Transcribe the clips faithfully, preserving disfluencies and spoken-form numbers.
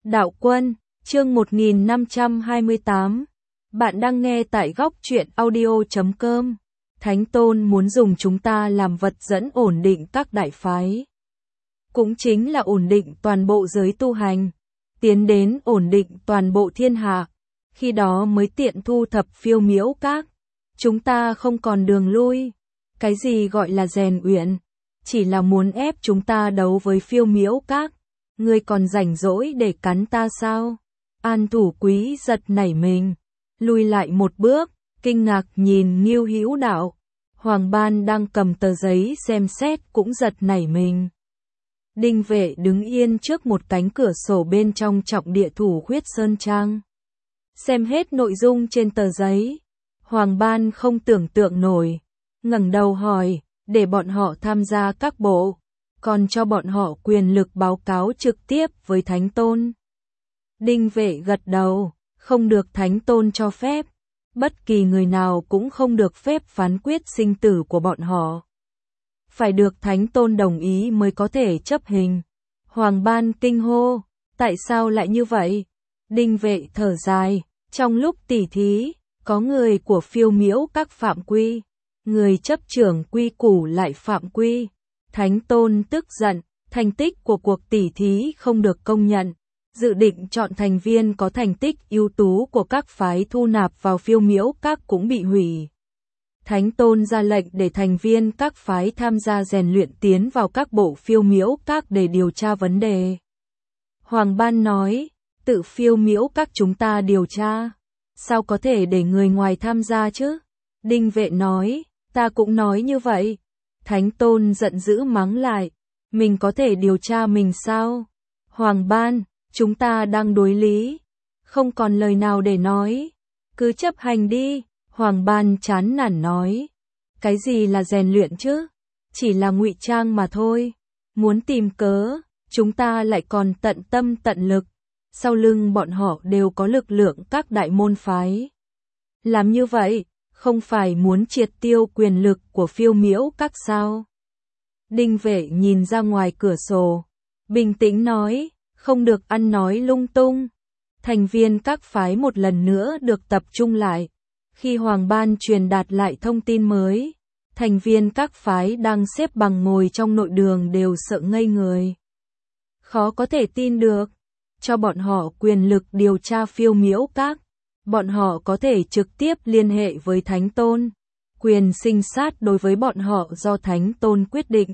Đạo Quân, chương một nghìn năm trăm hai mươi tám. Bạn đang nghe tại góc truyện audio chấm com. Thánh Tôn muốn dùng chúng ta làm vật dẫn ổn định các đại phái. Cũng chính là ổn định toàn bộ giới tu hành, tiến đến ổn định toàn bộ thiên hạ. Khi đó mới tiện thu thập phiêu miễu các. Chúng ta không còn đường lui. Cái gì gọi là rèn uyển? Chỉ là muốn ép chúng ta đấu với phiêu miễu các. Ngươi còn rảnh rỗi để cắn ta sao? An Thủ Quý giật nảy mình, lùi lại một bước, kinh ngạc nhìn Ngưu Hữu Đạo. Hoàng Ban đang cầm tờ giấy xem xét cũng giật nảy mình. Đinh Vệ đứng yên trước một cánh cửa sổ bên trong trọng địa Thủ Khuyết Sơn Trang. Xem hết nội dung trên tờ giấy, Hoàng Ban không tưởng tượng nổi, ngẩng đầu hỏi, để bọn họ tham gia các bộ, còn cho bọn họ quyền lực báo cáo trực tiếp với Thánh Tôn. Đinh Vệ gật đầu, không được Thánh Tôn cho phép, bất kỳ người nào cũng không được phép phán quyết sinh tử của bọn họ. Phải được Thánh Tôn đồng ý mới có thể chấp hình. Hoàng Ban kinh hô, tại sao lại như vậy? Đinh Vệ thở dài, trong lúc tỉ thí, có người của phiêu miễu các phạm quy, người chấp trưởng quy củ lại phạm quy. Thánh Tôn tức giận, thành tích của cuộc tỉ thí không được công nhận, dự định chọn thành viên có thành tích ưu tú của các phái thu nạp vào phiêu miễu các cũng bị hủy. Thánh Tôn ra lệnh để thành viên các phái tham gia rèn luyện tiến vào các bộ phiêu miễu các để điều tra vấn đề. Hoàng Ban nói, tự phiêu miễu các chúng ta điều tra, sao có thể để người ngoài tham gia chứ? Đinh Vệ nói, ta cũng nói như vậy. Thánh Tôn giận dữ mắng lại, mình có thể điều tra mình sao? Hoàng Ban, chúng ta đang đối lý, không còn lời nào để nói, cứ chấp hành đi. Hoàng Ban chán nản nói, cái gì là rèn luyện chứ? Chỉ là ngụy trang mà thôi. Muốn tìm cớ, chúng ta lại còn tận tâm tận lực. Sau lưng bọn họ đều có lực lượng các đại môn phái. Làm như vậy, không phải muốn triệt tiêu quyền lực của phiêu miễu các sao? Đinh Vệ nhìn ra ngoài cửa sổ, bình tĩnh nói, không được ăn nói lung tung. Thành viên các phái một lần nữa được tập trung lại. Khi Hoàng Ban truyền đạt lại thông tin mới, thành viên các phái đang xếp bằng ngồi trong nội đường đều sợ ngây người. Khó có thể tin được, cho bọn họ quyền lực điều tra phiêu miễu các, bọn họ có thể trực tiếp liên hệ với Thánh Tôn, quyền sinh sát đối với bọn họ do Thánh Tôn quyết định.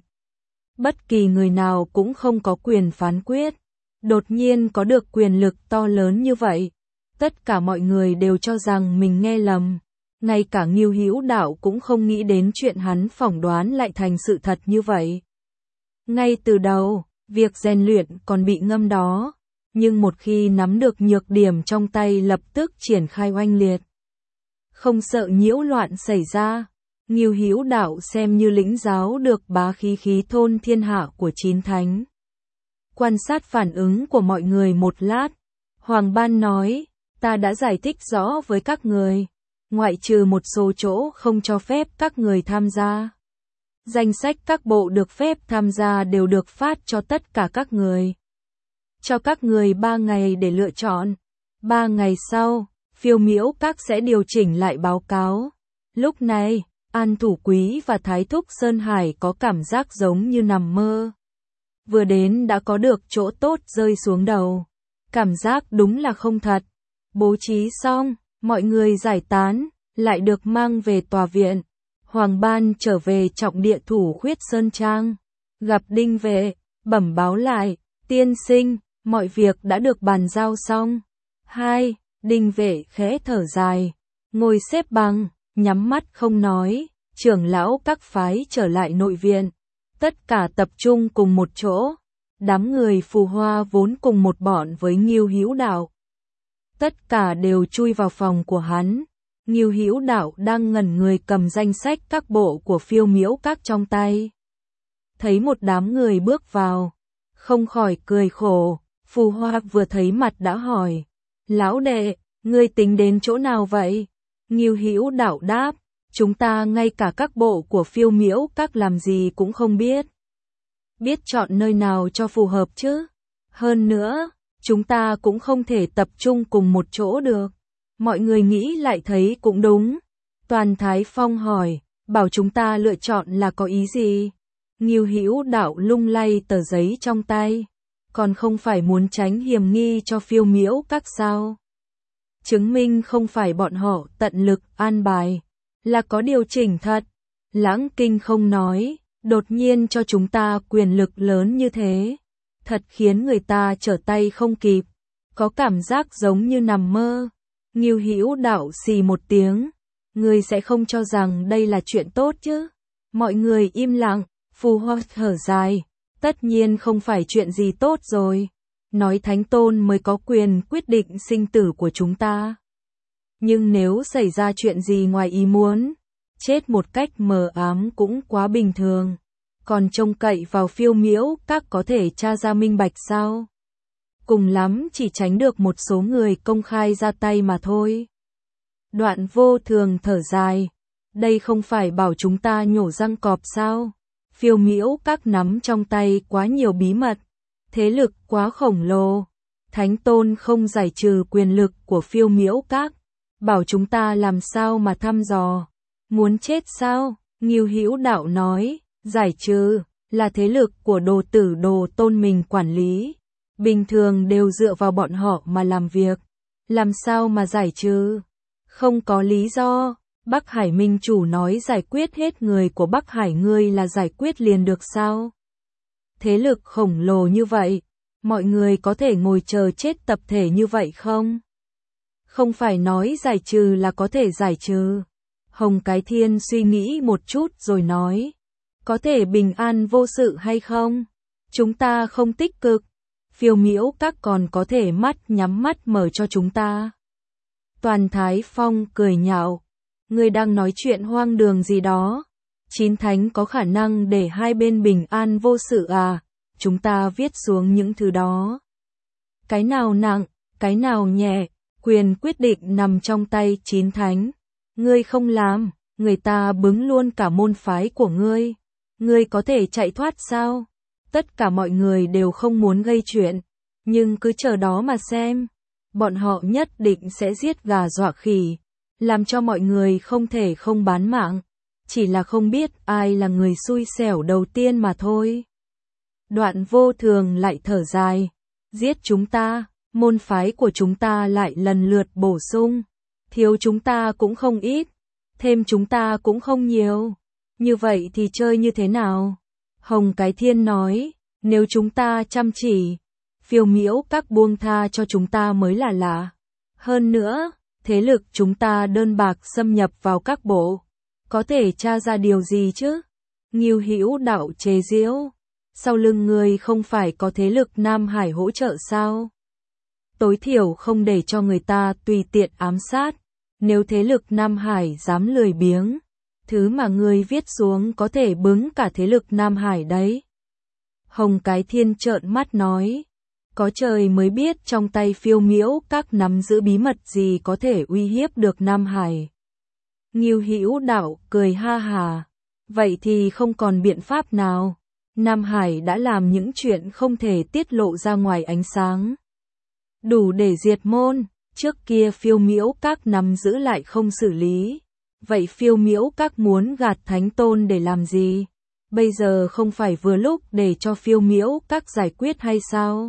Bất kỳ người nào cũng không có quyền phán quyết, đột nhiên có được quyền lực to lớn như vậy. Tất cả mọi người đều cho rằng mình nghe lầm, ngay cả Ngưu Hữu Đạo cũng không nghĩ đến chuyện hắn phỏng đoán lại thành sự thật như vậy. Ngay từ đầu, việc rèn luyện còn bị ngâm đó, nhưng một khi nắm được nhược điểm trong tay lập tức triển khai oanh liệt. Không sợ nhiễu loạn xảy ra, Ngưu Hữu Đạo xem như lĩnh giáo được bá khí khí thôn thiên hạ của chín thánh. Quan sát phản ứng của mọi người một lát, Hoàng Ban nói, ta đã giải thích rõ với các người, ngoại trừ một số chỗ không cho phép các người tham gia. Danh sách các bộ được phép tham gia đều được phát cho tất cả các người. Cho các người ba ngày để lựa chọn. Ba ngày sau, phiêu miễu các sẽ điều chỉnh lại báo cáo. Lúc này, An Thủ Quý và Thái Thúc Sơn Hải có cảm giác giống như nằm mơ. Vừa đến đã có được chỗ tốt rơi xuống đầu. Cảm giác đúng là không thật. Bố trí xong, mọi người giải tán, lại được mang về tòa viện. Hoàng Ban trở về trọng địa Thủ Khuyết Sơn Trang, gặp Đinh Vệ, bẩm báo lại, tiên sinh, mọi việc đã được bàn giao xong. Hai, Đinh Vệ khẽ thở dài, ngồi xếp bằng, nhắm mắt không nói, trưởng lão các phái trở lại nội viện. Tất cả tập trung cùng một chỗ, đám người phù hoa vốn cùng một bọn với Ngưu Hữu Đạo. Tất cả đều chui vào phòng của hắn. Ngưu Hữu Đạo đang ngẩn người cầm danh sách các bộ của phiêu miễu các trong tay. Thấy một đám người bước vào, không khỏi cười khổ. Phù hoa vừa thấy mặt đã hỏi, lão đệ, ngươi tính đến chỗ nào vậy? Ngưu Hữu Đạo đáp, chúng ta ngay cả các bộ của phiêu miễu các làm gì cũng không biết. Biết chọn nơi nào cho phù hợp chứ? Hơn nữa, chúng ta cũng không thể tập trung cùng một chỗ được. Mọi người nghĩ lại thấy cũng đúng. Toàn Thái Phong hỏi, bảo chúng ta lựa chọn là có ý gì? Ngưu Hữu Đạo lung lay tờ giấy trong tay, còn không phải muốn tránh hiểm nghi cho Phiêu Miễu Các sao? Chứng minh không phải bọn họ tận lực an bài, là có điều chỉnh thật. Lãng Kinh không nói, đột nhiên cho chúng ta quyền lực lớn như thế, thật khiến người ta trở tay không kịp, có cảm giác giống như nằm mơ. Ngưu Hữu Đạo xì một tiếng, ngươi sẽ không cho rằng đây là chuyện tốt chứ? Mọi người im lặng, Phù Hoa thở dài, tất nhiên không phải chuyện gì tốt rồi, nói Thánh Tôn mới có quyền quyết định sinh tử của chúng ta. Nhưng nếu xảy ra chuyện gì ngoài ý muốn, chết một cách mờ ám cũng quá bình thường, còn trông cậy vào Phiêu Miễu Các có thể tra ra minh bạch sao? Cùng lắm chỉ tránh được một số người công khai ra tay mà thôi. Đoạn Vô Thường thở dài, đây không phải bảo chúng ta nhổ răng cọp sao? Phiêu Miễu Các nắm trong tay quá nhiều bí mật, thế lực quá khổng lồ. Thánh Tôn không giải trừ quyền lực của Phiêu Miễu Các, bảo chúng ta làm sao mà thăm dò. Muốn chết sao? Ngưu Hữu Đạo nói, giải trừ là thế lực của Đồ Tử Đồ Tôn mình quản lý, bình thường đều dựa vào bọn họ mà làm việc, làm sao mà giải trừ? Không có lý do. Bắc Hải Minh Chủ nói giải quyết hết người của Bắc Hải ngươi là giải quyết liền được sao? Thế lực khổng lồ như vậy, mọi người có thể ngồi chờ chết tập thể như vậy không? Không phải nói giải trừ là có thể giải trừ. Hồng Cái Thiên suy nghĩ một chút rồi nói, có thể bình an vô sự hay không? Chúng ta không tích cực, Phiêu Miễu Các còn có thể mắt nhắm mắt mở cho chúng ta. Toàn Thái Phong cười nhạo, ngươi đang nói chuyện hoang đường gì đó? Chín thánh có khả năng để hai bên bình an vô sự à? Chúng ta viết xuống những thứ đó. Cái nào nặng, cái nào nhẹ, quyền quyết định nằm trong tay chín thánh. Ngươi không làm, người ta bứng luôn cả môn phái của ngươi. Ngươi có thể chạy thoát sao? Tất cả mọi người đều không muốn gây chuyện, nhưng cứ chờ đó mà xem. Bọn họ nhất định sẽ giết gà dọa khỉ, làm cho mọi người không thể không bán mạng. Chỉ là không biết ai là người xui xẻo đầu tiên mà thôi. Đoạn Vô Thường lại thở dài, giết chúng ta, môn phái của chúng ta lại lần lượt bổ sung. Thiếu chúng ta cũng không ít, thêm chúng ta cũng không nhiều. Như vậy thì chơi như thế nào? Hồng Cái Thiên nói, nếu chúng ta chăm chỉ, Phiêu Miễu Các buông tha cho chúng ta mới là lạ. Hơn nữa, thế lực chúng ta đơn bạc xâm nhập vào các bộ, có thể tra ra điều gì chứ? Ngưu Hữu Đạo chế giễu, sau lưng người không phải có thế lực Nam Hải hỗ trợ sao? Tối thiểu không để cho người ta tùy tiện ám sát. Nếu thế lực Nam Hải dám lười biếng, thứ mà người viết xuống có thể bứng cả thế lực Nam Hải đấy. Hồng Cái Thiên trợn mắt nói, có trời mới biết trong tay Phiêu Miễu Các nắm giữ bí mật gì có thể uy hiếp được Nam Hải. Ngưu Hữu Đạo cười ha hà, vậy thì không còn biện pháp nào. Nam Hải đã làm những chuyện không thể tiết lộ ra ngoài ánh sáng, đủ để diệt môn. Trước kia Phiêu Miễu Các nắm giữ lại không xử lý, vậy Phiêu Miễu Các muốn gạt Thánh Tôn để làm gì? Bây giờ không phải vừa lúc để cho Phiêu Miễu Các giải quyết hay sao?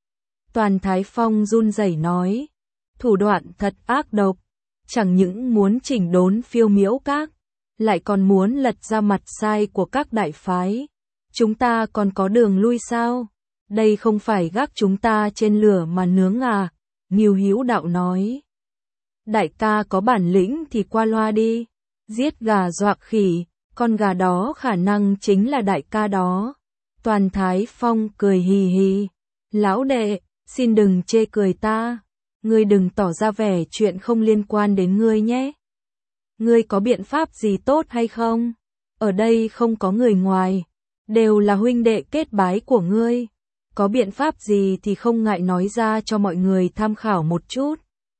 Toàn Thái Phong run rẩy nói, thủ đoạn thật ác độc, chẳng những muốn chỉnh đốn Phiêu Miễu Các, lại còn muốn lật ra mặt sai của các đại phái. Chúng ta còn có đường lui sao? Đây không phải gác chúng ta trên lửa mà nướng à? Ngưu Hữu Đạo nói, đại ca có bản lĩnh thì qua loa đi, giết gà dọa khỉ, con gà đó khả năng chính là đại ca đó. Toàn Thái Phong cười hì hì, lão đệ, xin đừng chê cười ta, ngươi đừng tỏ ra vẻ chuyện không liên quan đến ngươi nhé. Ngươi có biện pháp gì tốt hay không? Ở đây không có người ngoài, đều là huynh đệ kết bái của ngươi. Có biện pháp gì thì không ngại nói ra cho mọi người tham khảo một chút.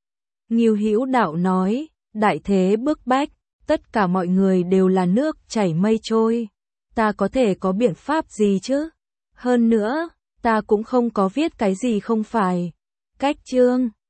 Ngưu Hữu Đạo nói, đại thế bức bách, tất cả mọi người đều là nước chảy mây trôi. Ta có thể có biện pháp gì chứ? Hơn nữa, ta cũng không có viết cái gì không phải. Cách chương